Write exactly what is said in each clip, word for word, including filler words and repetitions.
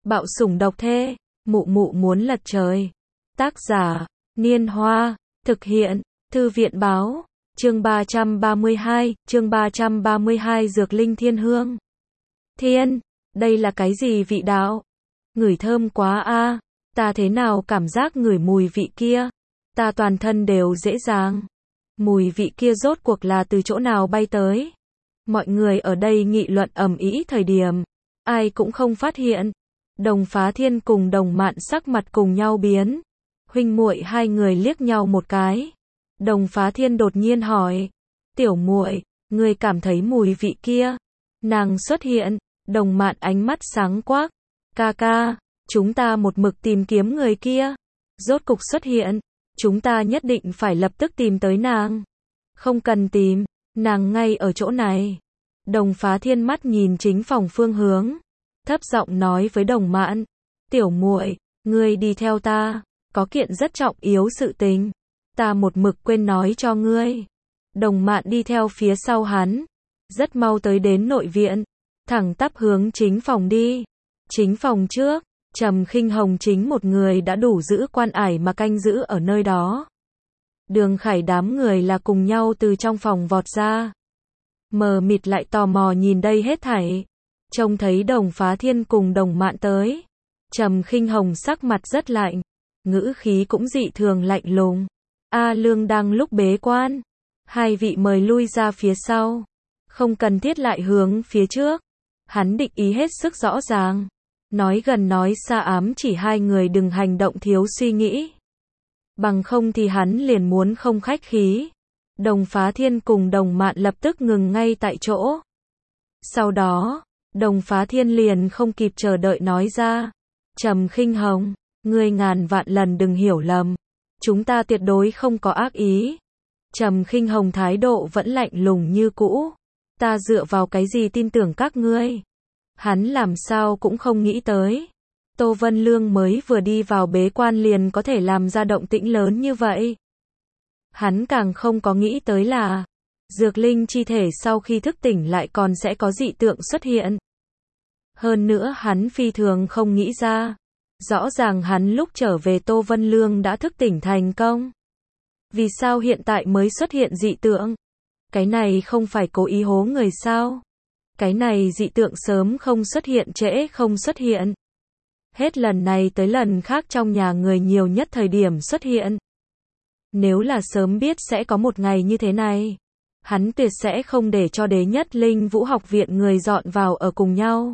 Bạo sủng độc thê, mụ mụ muốn lật trời. Tác giả, Niên Hoa, thực hiện, Thư viện Báo, chương ba trăm ba mươi hai, chương ba trăm ba mươi hai Dược Linh Thiên Hương. Thiên, đây là cái gì vị đạo? Ngửi thơm quá a, ta thế nào cảm giác ngửi mùi vị kia? Ta toàn thân đều dễ dàng. Mùi vị kia rốt cuộc là từ chỗ nào bay tới? Mọi người ở đây nghị luận ầm ĩ thời điểm, ai cũng không phát hiện. Đồng Phá Thiên cùng Đồng Mạn sắc mặt cùng nhau biến. Huynh muội hai người liếc nhau một cái. Đồng Phá Thiên đột nhiên hỏi, tiểu muội, ngươi cảm thấy mùi vị kia? Nàng xuất hiện, Đồng Mạn ánh mắt sáng quắc, ca ca, chúng ta một mực tìm kiếm người kia, rốt cục xuất hiện, chúng ta nhất định phải lập tức tìm tới nàng. Không cần tìm, nàng ngay ở chỗ này. Đồng Phá Thiên mắt nhìn chính phòng phương hướng, thấp giọng nói với Đồng Mạn, tiểu muội, ngươi đi theo ta, có kiện rất trọng yếu sự tình, ta một mực quên nói cho ngươi. Đồng Mạn đi theo phía sau hắn, rất mau tới đến nội viện, thẳng tắp hướng chính phòng đi. Chính phòng trước, Trầm Khinh Hồng chính một người đã đủ giữ quan ải mà canh giữ ở nơi đó. Đường Khải đám người là cùng nhau từ trong phòng vọt ra, mờ mịt lại tò mò nhìn đây hết thảy. Trông thấy Đồng Phá Thiên cùng Đồng Mạn tới, Trầm Khinh Hồng sắc mặt rất lạnh, ngữ khí cũng dị thường lạnh lùng. A Lương đang lúc bế quan, hai vị mời lui ra phía sau, không cần thiết lại hướng phía trước. Hắn định ý hết sức rõ ràng, nói gần nói xa ám chỉ hai người đừng hành động thiếu suy nghĩ, bằng không thì hắn liền muốn không khách khí. Đồng Phá Thiên cùng Đồng Mạn lập tức ngừng ngay tại chỗ. Sau đó, Đồng Phá Thiên liền không kịp chờ đợi nói ra, Trầm Khinh Hồng, ngươi ngàn vạn lần đừng hiểu lầm, chúng ta tuyệt đối không có ác ý. Trầm Khinh Hồng thái độ vẫn lạnh lùng như cũ, ta dựa vào cái gì tin tưởng các ngươi? Hắn làm sao cũng không nghĩ tới, Tô Vân Lương mới vừa đi vào bế quan liền có thể làm ra động tĩnh lớn như vậy. Hắn càng không có nghĩ tới là, dược linh chi thể sau khi thức tỉnh lại còn sẽ có dị tượng xuất hiện. Hơn nữa hắn phi thường không nghĩ ra, rõ ràng hắn lúc trở về Tô Vân Lương đã thức tỉnh thành công. Vì sao hiện tại mới xuất hiện dị tượng? Cái này không phải cố ý hố người sao? Cái này dị tượng sớm không xuất hiện trễ không xuất hiện. Hết lần này tới lần khác trong nhà người nhiều nhất thời điểm xuất hiện. Nếu là sớm biết sẽ có một ngày như thế này, hắn tuyệt sẽ không để cho Đế Nhất Linh Vũ học viện người dọn vào ở cùng nhau.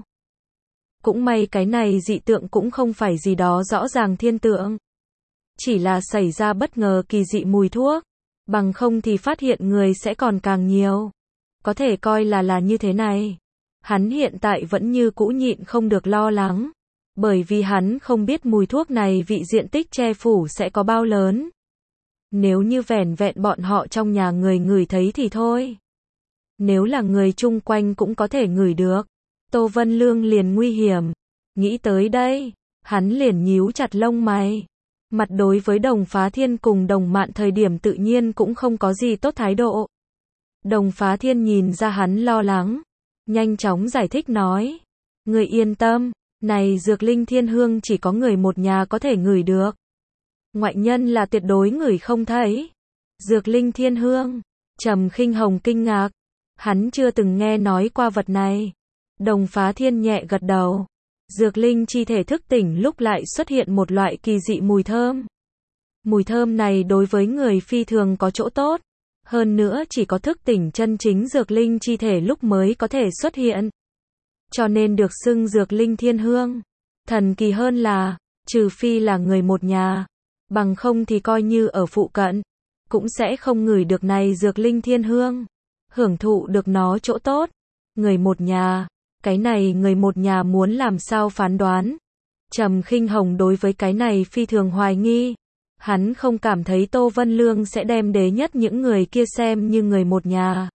Cũng may cái này dị tượng cũng không phải gì đó rõ ràng thiên tượng, chỉ là xảy ra bất ngờ kỳ dị mùi thuốc, bằng không thì phát hiện người sẽ còn càng nhiều. Có thể coi là là như thế này. Hắn hiện tại vẫn như cũ nhịn không được lo lắng, bởi vì hắn không biết mùi thuốc này vị diện tích che phủ sẽ có bao lớn. Nếu như vẻn vẹn bọn họ trong nhà người ngửi thấy thì thôi. Nếu là người chung quanh cũng có thể ngửi được, Tô Vân Lương liền nguy hiểm. Nghĩ tới đây, hắn liền nhíu chặt lông mày. Mặt đối với Đồng Phá Thiên cùng Đồng Mạn thời điểm tự nhiên cũng không có gì tốt thái độ. Đồng Phá Thiên nhìn ra hắn lo lắng, nhanh chóng giải thích nói, người yên tâm, này dược linh thiên hương chỉ có người một nhà có thể ngửi được. Ngoại nhân là tuyệt đối ngửi không thấy. Dược linh thiên hương, Trầm Khinh Hồng kinh ngạc, hắn chưa từng nghe nói qua vật này. Đồng Phá Thiên nhẹ gật đầu. Dược linh chi thể thức tỉnh lúc lại xuất hiện một loại kỳ dị mùi thơm. Mùi thơm này đối với người phi thường có chỗ tốt. Hơn nữa chỉ có thức tỉnh chân chính dược linh chi thể lúc mới có thể xuất hiện. Cho nên được xưng dược linh thiên hương. Thần kỳ hơn là, trừ phi là người một nhà, bằng không thì coi như ở phụ cận, cũng sẽ không ngửi được này dược linh thiên hương, hưởng thụ được nó chỗ tốt. Người một nhà, cái này người một nhà muốn làm sao phán đoán? Trầm Khinh Hồng đối với cái này phi thường hoài nghi. Hắn không cảm thấy Tô Vân Lương sẽ đem Đế nhất những người kia xem như người một nhà.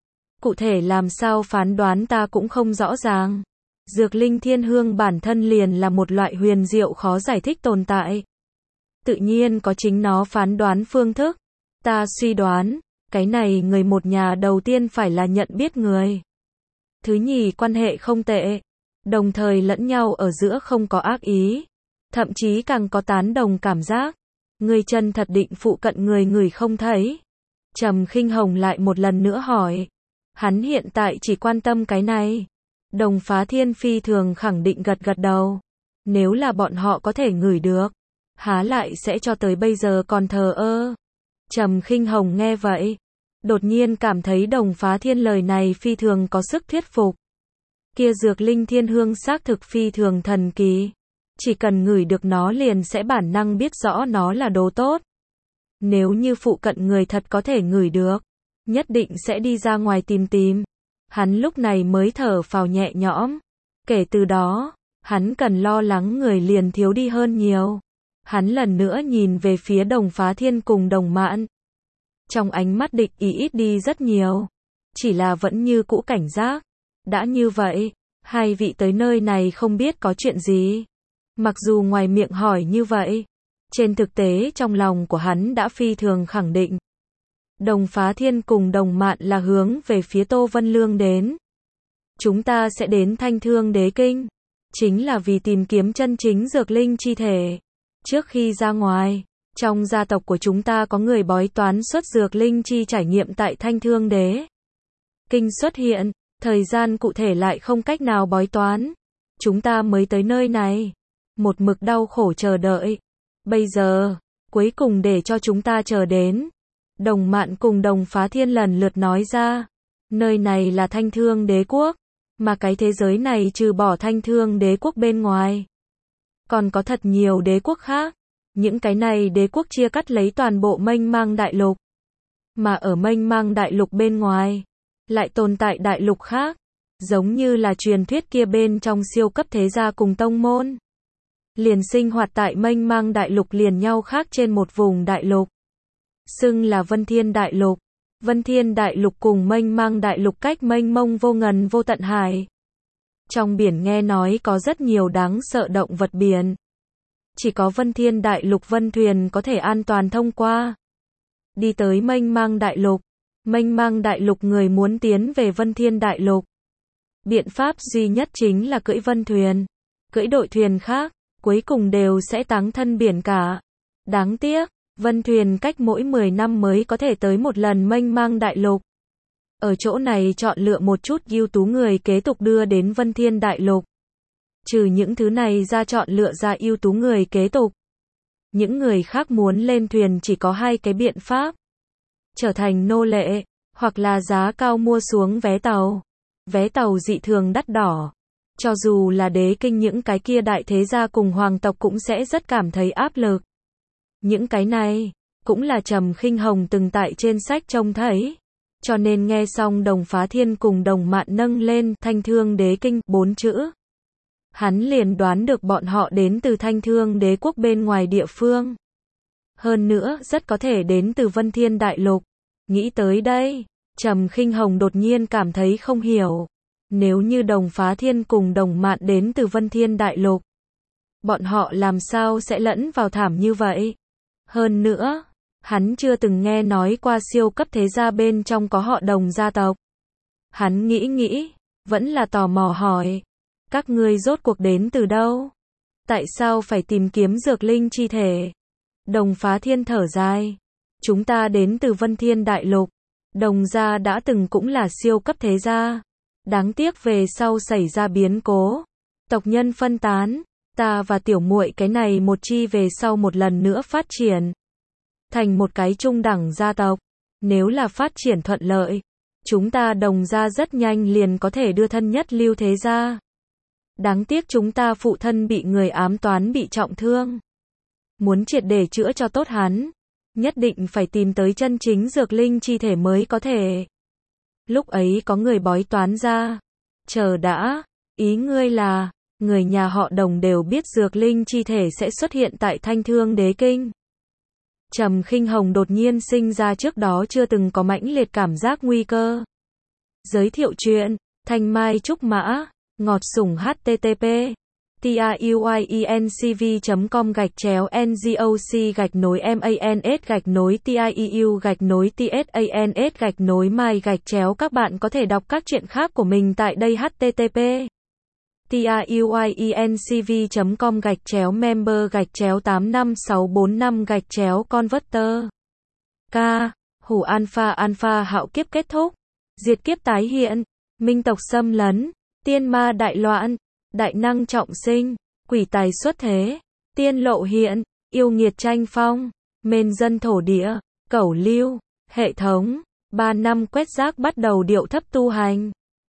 Cụ thể làm sao phán đoán ta cũng không rõ ràng. Dược linh thiên hương bản thân liền là một loại huyền diệu khó giải thích tồn tại. Tự nhiên có chính nó phán đoán phương thức. Ta suy đoán, cái này người một nhà đầu tiên phải là nhận biết người. Thứ nhì quan hệ không tệ. đồng thời lẫn nhau ở giữa không có ác ý, thậm chí càng có tán đồng cảm giác. Ngươi chân thật định phụ cận người người không thấy. Trầm Khinh Hồng lại một lần nữa hỏi. Hắn hiện tại chỉ quan tâm cái này. Đồng Phá Thiên phi thường khẳng định gật gật đầu. Nếu là bọn họ có thể ngửi được, há lại sẽ cho tới bây giờ còn thờ ơ. Trầm Khinh Hồng nghe vậy, đột nhiên cảm thấy Đồng Phá Thiên lời này phi thường có sức thuyết phục. Kia dược linh thiên hương xác thực phi thường thần kỳ. Chỉ cần ngửi được nó liền sẽ bản năng biết rõ nó là đồ tốt. Nếu như phụ cận người thật có thể ngửi được, nhất định sẽ đi ra ngoài tìm tìm. Hắn lúc này mới thở phào nhẹ nhõm. Kể từ đó, hắn cần lo lắng người liền thiếu đi hơn nhiều. Hắn lần nữa nhìn về phía Đồng Phá Thiên cùng Đồng Mạn. Trong ánh mắt địch ý ít đi rất nhiều. Chỉ là vẫn như cũ cảnh giác. Đã như vậy, hai vị tới nơi này không biết có chuyện gì. Mặc dù ngoài miệng hỏi như vậy, trên thực tế trong lòng của hắn đã phi thường khẳng định. Đồng Phá Thiên cùng Đồng Mạn là hướng về phía Tô Vân Lương đến. Chúng ta sẽ đến Thanh Thương Đế Kinh, chính là vì tìm kiếm chân chính dược linh chi thể. Trước khi ra ngoài, trong gia tộc của chúng ta có người bói toán xuất dược linh chi trải nghiệm tại Thanh Thương Đế Kinh xuất hiện, thời gian cụ thể lại không cách nào bói toán. Chúng ta mới tới nơi này, một mực đau khổ chờ đợi. Bây giờ, cuối cùng để cho chúng ta chờ đến. Đồng Mạn cùng Đồng Phá Thiên lần lượt nói ra, nơi này là Thanh Thương Đế Quốc, mà cái thế giới này trừ bỏ Thanh Thương Đế Quốc bên ngoài, còn có thật nhiều đế quốc khác. Những cái này đế quốc chia cắt lấy toàn bộ mênh mang đại lục. Mà ở mênh mang đại lục bên ngoài, lại tồn tại đại lục khác, giống như là truyền thuyết kia bên trong siêu cấp thế gia cùng tông môn. Liền sinh hoạt tại mênh mang đại lục liền nhau khác trên một vùng đại lục. Xưng là Vân Thiên Đại Lục. Vân Thiên Đại Lục cùng mênh mang đại lục cách mênh mông vô ngần vô tận hải. Trong biển nghe nói có rất nhiều đáng sợ động vật biển. Chỉ có Vân Thiên Đại Lục vân thuyền có thể an toàn thông qua. Đi tới mênh mang đại lục. Mênh mang đại lục người muốn tiến về Vân Thiên Đại Lục. Biện pháp duy nhất chính là cưỡi vân thuyền. Cưỡi đội thuyền khác, cuối cùng đều sẽ táng thân biển cả. Đáng tiếc, vân thuyền cách mỗi mười năm mới có thể tới một lần mênh mang đại lục. Ở chỗ này chọn lựa một chút ưu tú người kế tục đưa đến Vân Thiên Đại Lục. Trừ những thứ này ra chọn lựa ra ưu tú người kế tục. Những người khác muốn lên thuyền chỉ có hai cái biện pháp. Trở thành nô lệ, hoặc là giá cao mua xuống vé tàu. Vé tàu dị thường đắt đỏ. Cho dù là đế kinh những cái kia đại thế gia cùng hoàng tộc cũng sẽ rất cảm thấy áp lực. Những cái này, cũng là Trầm Khinh Hồng từng tại trên sách trông thấy. Cho nên nghe xong Đồng Phá Thiên cùng Đồng Mạn nâng lên Thanh Thương Đế Kinh bốn chữ. Hắn liền đoán được bọn họ đến từ Thanh Thương Đế Quốc bên ngoài địa phương. Hơn nữa, rất có thể đến từ Vân Thiên Đại Lục. Nghĩ tới đây, Trầm Khinh Hồng đột nhiên cảm thấy không hiểu. Nếu như Đồng Phá Thiên cùng Đồng Mạn đến từ Vân Thiên Đại Lục, bọn họ làm sao sẽ lẫn vào thảm như vậy? Hơn nữa, hắn chưa từng nghe nói qua siêu cấp thế gia bên trong có họ Đồng gia tộc. Hắn nghĩ nghĩ, vẫn là tò mò hỏi. Các ngươi rốt cuộc đến từ đâu? Tại sao phải tìm kiếm dược linh chi thể? Đồng Phá Thiên thở dài. Chúng ta đến từ Vân Thiên Đại Lục. Đồng gia đã từng cũng là siêu cấp thế gia. Đáng tiếc về sau xảy ra biến cố. Tộc nhân phân tán. Ta và tiểu muội cái này một chi về sau một lần nữa phát triển. Thành một cái trung đẳng gia tộc. Nếu là phát triển thuận lợi, chúng ta Đồng gia rất nhanh liền có thể đưa thân nhất lưu thế gia. Đáng tiếc chúng ta phụ thân bị người ám toán bị trọng thương. Muốn triệt để chữa cho tốt hắn, nhất định phải tìm tới chân chính dược linh chi thể mới có thể. Lúc ấy có người bói toán ra. Chờ đã, ý ngươi là, người nhà họ Đồng đều biết dược linh chi thể sẽ xuất hiện tại Thanh Thương Đế Kinh. Trầm Khinh Hồng đột nhiên sinh ra trước đó chưa từng có mãnh liệt cảm giác nguy cơ. Giới thiệu chuyện, Thanh Mai Trúc Mã, ngọt sủng http tiuyencv chấm com gạch chéo ngoc gạch nối mans gạch nối tieu gạch nối tsans gạch nối mai gạch chéo. Các bạn có thể đọc các truyện khác của mình tại đây http tiuyuyencv chấm com gạch chéo member gạch chéo tám năm sáu bốn năm gạch chéo converter. K. Hủ alpha alpha hạo kiếp kết thúc. Diệt kiếp tái hiện. Minh tộc xâm lấn. Tiên ma đại loạn. Đại năng trọng sinh. Quỷ tài xuất thế. Tiên lộ hiện. Yêu nghiệt tranh phong. Mên dân thổ địa. Cẩu lưu. Hệ thống. Ba năm quét rác bắt đầu điệu thấp tu hành.